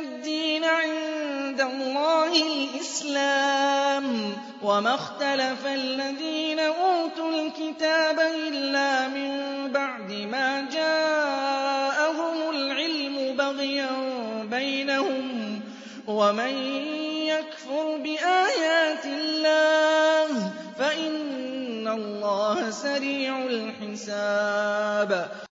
الدِّينَ عِندَ اللَّهِ الْإِسْلَامُ ۗ وَمَا اخْتَلَفَ الَّذِينَ أُوتُوا الْكِتَابَ إِلَّا مِن بَعْدِ مَا جَاءَهُمُ الْعِلْمُ بَغْيًا بَيْنَهُمْ ۗ وَمَن يَكْفُرْ بِآيَاتِ اللَّهِ فَإِنَّ اللَّهَ سَرِيعُ الْحِسَابِ